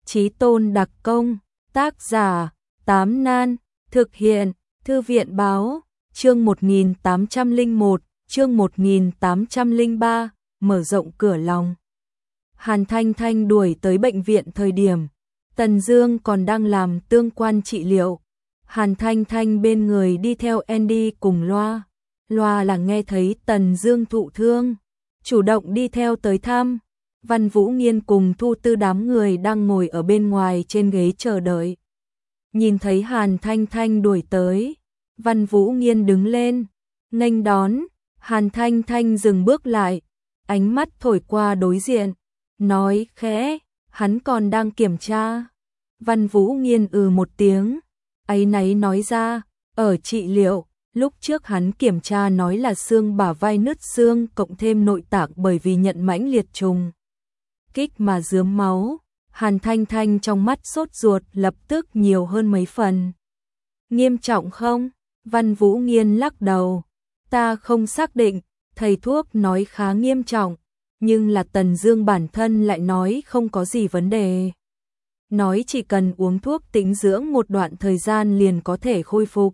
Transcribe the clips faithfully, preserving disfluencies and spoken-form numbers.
Chí tôn đặc công, tác giả, Tám Nan, thực hiện, Thư viện báo, chương một nghìn tám trăm lẻ một, chương một nghìn tám trăm lẻ ba, mở rộng cửa lòng. Hàn Thanh Thanh đuổi tới bệnh viện thời điểm, Tần Dương còn đang làm tương quan trị liệu. Hàn Thanh Thanh bên người đi theo Andy cùng Loa. Loa là nghe thấy Tần Dương thụ thương, chủ động đi theo tới thăm. Văn Vũ Nghiên cùng Thu Tư đám người đang ngồi ở bên ngoài trên ghế chờ đợi. Nhìn thấy Hàn Thanh Thanh đuổi tới, Văn Vũ Nghiên đứng lên, nghênh đón. Hàn Thanh Thanh dừng bước lại, ánh mắt thổi qua đối diện, nói khẽ, hắn còn đang kiểm tra. Văn Vũ Nghiên ừ một tiếng, áy náy nói ra, ở trị liệu, lúc trước hắn kiểm tra nói là xương bả vai nứt xương cộng thêm nội tạng bởi vì nhận mãnh liệt trùng kích mà rớm máu. Hàn Thanh Thanh trong mắt sốt ruột lập tức nhiều hơn mấy phần. Nghiêm trọng không? Văn Vũ Nghiên lắc đầu, ta không xác định, thầy thuốc nói khá nghiêm trọng, nhưng là Tần Dương bản thân lại nói không có gì vấn đề. Nói chỉ cần uống thuốc tĩnh dưỡng một đoạn thời gian liền có thể khôi phục.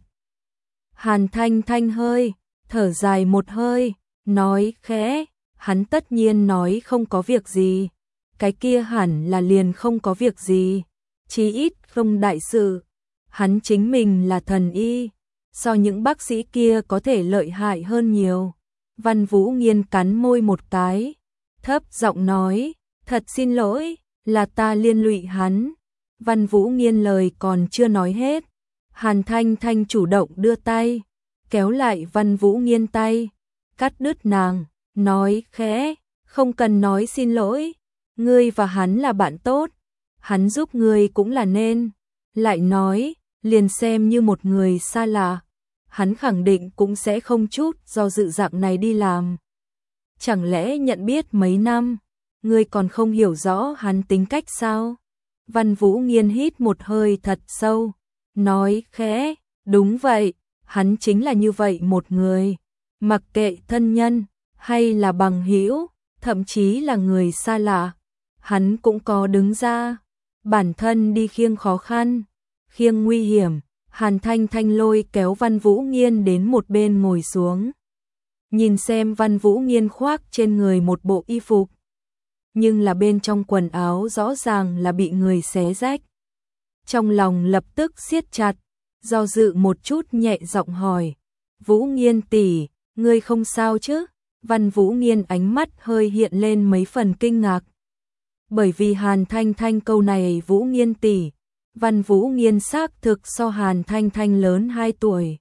Hàn Thanh Thanh hơi thở dài một hơi, nói khẽ, hắn tất nhiên nói không có việc gì, cái kia hẳn là liền không có việc gì, chí ít không đại sự. Hắn chính mình là thần y, so những bác sĩ kia có thể lợi hại hơn nhiều. Văn Vũ Nghiên cắn môi một cái, thấp giọng nói, thật xin lỗi, là ta liên lụy hắn. Văn Vũ Nghiên lời còn chưa nói hết, Hàn Thanh Thanh chủ động đưa tay, kéo lại Văn Vũ Nghiên tay, cắt đứt nàng, nói khẽ, không cần nói xin lỗi, ngươi và hắn là bạn tốt, hắn giúp ngươi cũng là nên. Lại nói, liền xem như một người xa lạ, hắn khẳng định cũng sẽ không chút do dự dạng này đi làm. Chẳng lẽ nhận biết mấy năm, ngươi còn không hiểu rõ hắn tính cách sao? Văn Vũ Nghiên hít một hơi thật sâu, nói khẽ, đúng vậy, hắn chính là như vậy một người, mặc kệ thân nhân, hay là bằng hữu, thậm chí là người xa lạ, hắn cũng có đứng ra, bản thân đi khiêng khó khăn, khiêng nguy hiểm. Hàn Thanh Thanh lôi kéo Văn Vũ Nghiên đến một bên ngồi xuống, nhìn xem Văn Vũ Nghiên khoác trên người một bộ y phục, nhưng là bên trong quần áo rõ ràng là bị người xé rách. Trong lòng lập tức siết chặt, do dự một chút nhẹ giọng hỏi, Vũ Nghiên tỷ, ngươi không sao chứ? Văn Vũ Nghiên ánh mắt hơi hiện lên mấy phần kinh ngạc. Bởi vì Hàn Thanh Thanh câu này Vũ Nghiên tỷ, Văn Vũ Nghiên xác thực so Hàn Thanh Thanh lớn hai tuổi.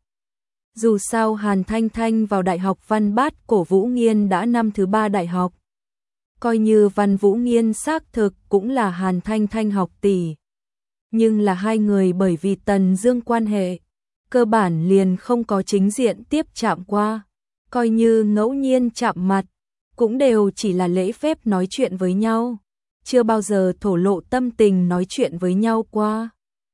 Dù sao Hàn Thanh Thanh vào đại học Văn Bát Cổ Vũ Nghiên đã năm thứ ba đại học. Coi như Văn Vũ Nghiên xác thực cũng là Hàn Thanh Thanh học tỷ. Nhưng là hai người bởi vì Tần Dương quan hệ, cơ bản liền không có chính diện tiếp chạm qua. Coi như ngẫu nhiên chạm mặt, cũng đều chỉ là lễ phép nói chuyện với nhau. Chưa bao giờ thổ lộ tâm tình nói chuyện với nhau qua.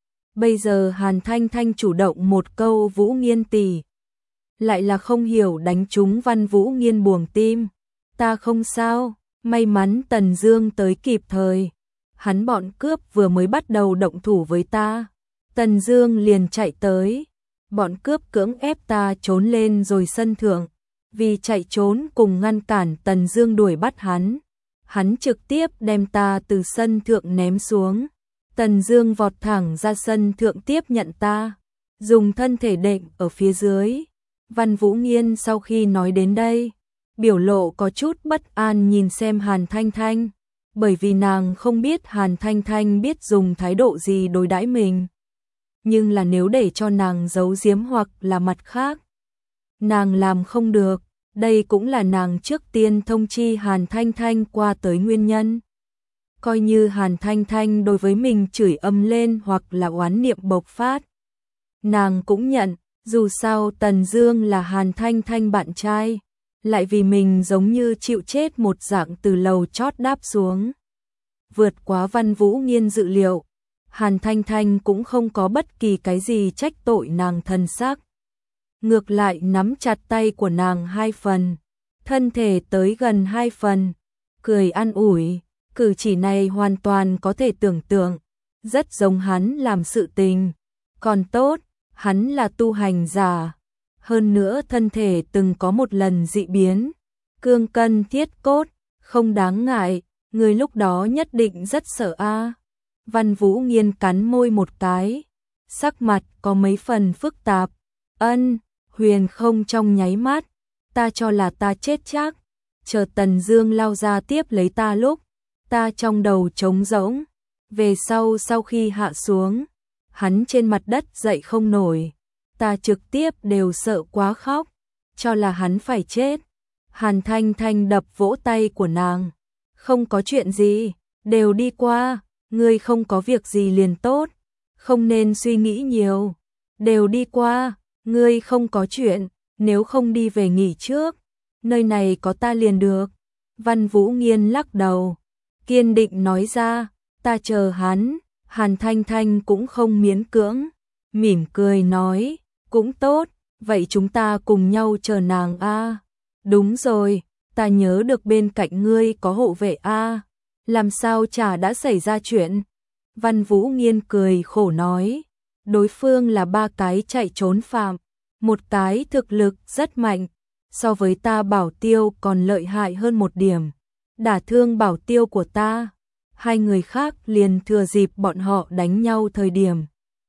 Bây giờ Hàn Thanh Thanh chủ động một câu Vũ Nghiên tỷ, lại là không hiểu đánh trúng Văn Vũ Nghiên buồng tim. Ta không sao, may mắn Tần Dương tới kịp thời. Hắn bọn cướp vừa mới bắt đầu động thủ với ta, Tần Dương liền chạy tới. Bọn cướp cưỡng ép ta trốn lên rồi sân thượng, vì chạy trốn cùng ngăn cản Tần Dương đuổi bắt hắn. Hắn trực tiếp đem ta từ sân thượng ném xuống. Tần Dương vọt thẳng ra sân thượng tiếp nhận ta, dùng thân thể đệm ở phía dưới. Văn Vũ Nghiên sau khi nói đến đây, biểu lộ có chút bất an nhìn xem Hàn Thanh Thanh, bởi vì nàng không biết Hàn Thanh Thanh biết dùng thái độ gì đối đãi mình. Nhưng là nếu để cho nàng giấu giếm hoặc là mặt khác, nàng làm không được. Đây cũng là nàng trước tiên thông chi Hàn Thanh Thanh qua tới nguyên nhân. Coi như Hàn Thanh Thanh đối với mình chửi ầm lên hoặc là oán niệm bộc phát, nàng cũng nhận, dù sao Tần Dương là Hàn Thanh Thanh bạn trai, lại vì mình giống như chịu chết một dạng từ lầu chót đáp xuống. Vượt quá Văn Vũ Nghiên dự liệu, Hàn Thanh Thanh cũng không có bất kỳ cái gì trách tội nàng thân xác. Ngược lại nắm chặt tay của nàng hai phần, thân thể tới gần hai phần, cười an ủi, cử chỉ này hoàn toàn có thể tưởng tượng, rất giống hắn làm sự tình. Còn tốt, hắn là tu hành giả. Hơn nữa thân thể từng có một lần dị biến. Cương cân thiết cốt, không đáng ngại, người lúc đó nhất định rất sợ a. Văn Vũ Nghiên cắn môi một cái, sắc mặt có mấy phần phức tạp. Ân, huyền không trong nháy mắt, ta cho là ta chết chắc. Chờ Tần Dương lao ra tiếp lấy ta lúc, ta trong đầu trống rỗng. Về sau sau khi hạ xuống, hắn trên mặt đất dậy không nổi. Ta trực tiếp đều sợ quá khóc, cho là hắn phải chết. Hàn Thanh Thanh đập vỗ tay của nàng. Không có chuyện gì, đều đi qua, ngươi không có việc gì liền tốt, không nên suy nghĩ nhiều. Đều đi qua, ngươi không có chuyện, nếu không đi về nghỉ trước, nơi này có ta liền được. Văn Vũ Nghiên lắc đầu, kiên định nói ra, ta chờ hắn. Hàn Thanh Thanh cũng không miễn cưỡng, mỉm cười nói, cũng tốt, vậy chúng ta cùng nhau chờ nàng a. Đúng rồi, ta nhớ được bên cạnh ngươi có hộ vệ a, làm sao chả đã xảy ra chuyện. Văn Vũ Nghiên cười khổ nói, đối phương là ba cái chạy trốn phạm, một cái thực lực rất mạnh, so với ta Bảo Tiêu còn lợi hại hơn một điểm, đả thương Bảo Tiêu của ta. Hai người khác liền thừa dịp bọn họ đánh nhau thời điểm,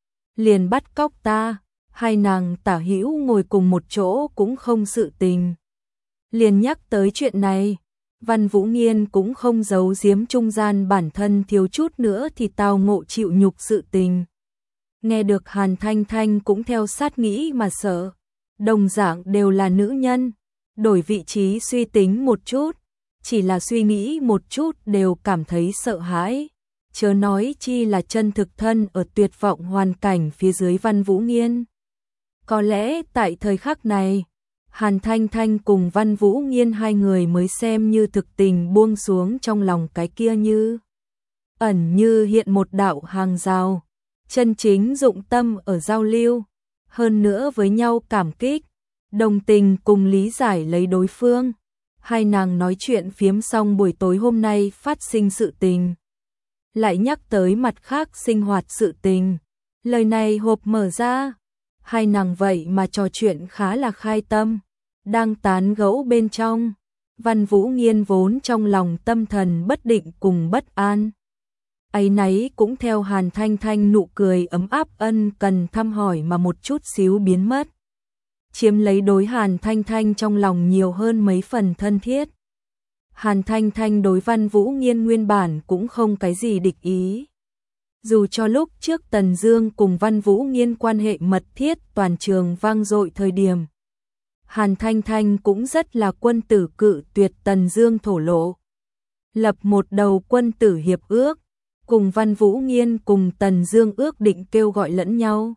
liền bắt cóc ta. Hai nàng tả hữu ngồi cùng một chỗ cũng không sự tình, liền nhắc tới chuyện này. Văn Vũ Nghiên cũng không giấu giếm trung gian bản thân thiếu chút nữa thì tao ngộ chịu nhục sự tình. Nghe được Hàn Thanh Thanh cũng theo sát nghĩ mà sợ, đồng dạng đều là nữ nhân, đổi vị trí suy tính một chút, chỉ là suy nghĩ một chút đều cảm thấy sợ hãi, chớ nói chi là chân thực thân ở tuyệt vọng hoàn cảnh phía dưới Văn Vũ Nghiên. Có lẽ tại thời khắc này, Hàn Thanh Thanh cùng Văn Vũ Nghiên hai người mới xem như thực tình buông xuống trong lòng cái kia như ẩn như hiện một đạo hàng rào, chân chính dụng tâm ở giao lưu, hơn nữa với nhau cảm kích, đồng tình cùng lý giải lấy đối phương. Hai nàng nói chuyện phiếm xong buổi tối hôm nay phát sinh sự tình, lại nhắc tới mặt khác sinh hoạt sự tình. Lời này hộp mở ra, hai nàng vậy mà trò chuyện khá là khai tâm, đang tán gẫu bên trong. Văn Vũ Nghiên vốn trong lòng tâm thần bất định cùng bất an, áy náy cũng theo Hàn Thanh Thanh nụ cười ấm áp ân cần thăm hỏi mà một chút xíu biến mất, chiếm lấy đối Hàn Thanh Thanh trong lòng nhiều hơn mấy phần thân thiết. Hàn Thanh Thanh đối Văn Vũ Nghiên nguyên bản cũng không cái gì địch ý. Dù cho lúc trước Tần Dương cùng Văn Vũ Nghiên quan hệ mật thiết toàn trường vang dội thời điểm, Hàn Thanh Thanh cũng rất là quân tử cự tuyệt Tần Dương thổ lộ, lập một đầu quân tử hiệp ước, cùng Văn Vũ Nghiên cùng Tần Dương ước định kêu gọi lẫn nhau.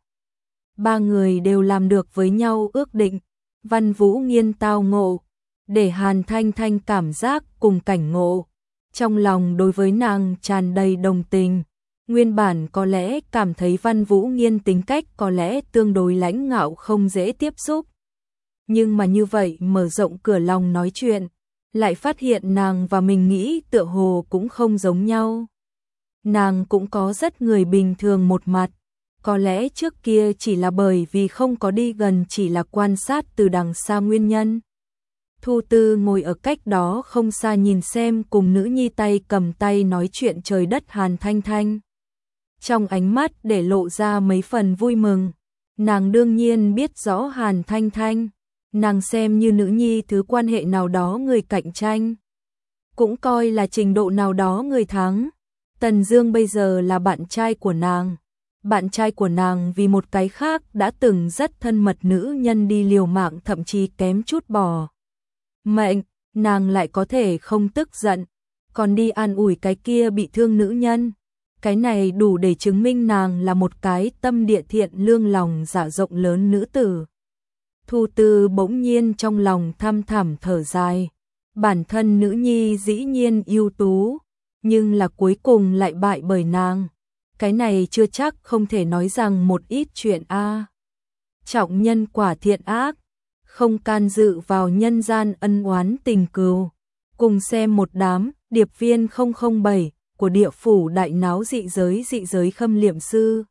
Ba người đều làm được với nhau ước định. Văn Vũ Nghiên tao ngộ, để Hàn Thanh Thanh cảm giác cùng cảnh ngộ, trong lòng đối với nàng tràn đầy đồng tình. Nguyên bản có lẽ cảm thấy Văn Vũ Nghiên tính cách có lẽ tương đối lãnh ngạo không dễ tiếp xúc, nhưng mà như vậy mở rộng cửa lòng nói chuyện, lại phát hiện nàng và mình nghĩ tựa hồ cũng không giống nhau. Nàng cũng có rất người bình thường một mặt, có lẽ trước kia chỉ là bởi vì không có đi gần, chỉ là quan sát từ đằng xa nguyên nhân. Thu Tư ngồi ở cách đó không xa nhìn xem cùng nữ nhi tay cầm tay nói chuyện trời đất Hàn Thanh Thanh, trong ánh mắt để lộ ra mấy phần vui mừng. Nàng đương nhiên biết rõ Hàn Thanh Thanh, nàng xem như nữ nhi thứ quan hệ nào đó người cạnh tranh, cũng coi là trình độ nào đó người thắng. Tần Dương bây giờ là bạn trai của nàng, bạn trai của nàng vì một cái khác đã từng rất thân mật nữ nhân đi liều mạng, thậm chí kém chút bỏ mệnh, nàng lại có thể không tức giận, còn đi an ủi cái kia bị thương nữ nhân. Cái này đủ để chứng minh nàng là một cái tâm địa thiện lương lòng dạ rộng lớn nữ tử. Thu Tư bỗng nhiên trong lòng thăm thẳm thở dài, bản thân nữ nhi dĩ nhiên ưu tú, nhưng là cuối cùng lại bại bởi nàng. Cái này chưa chắc không thể nói rằng một ít chuyện a. À. Trọng nhân quả thiện ác, không can dự vào nhân gian ân oán tình cừu. Cùng xem một đám điệp viên không không bảy của địa phủ đại náo dị giới dị giới khâm liệm sư.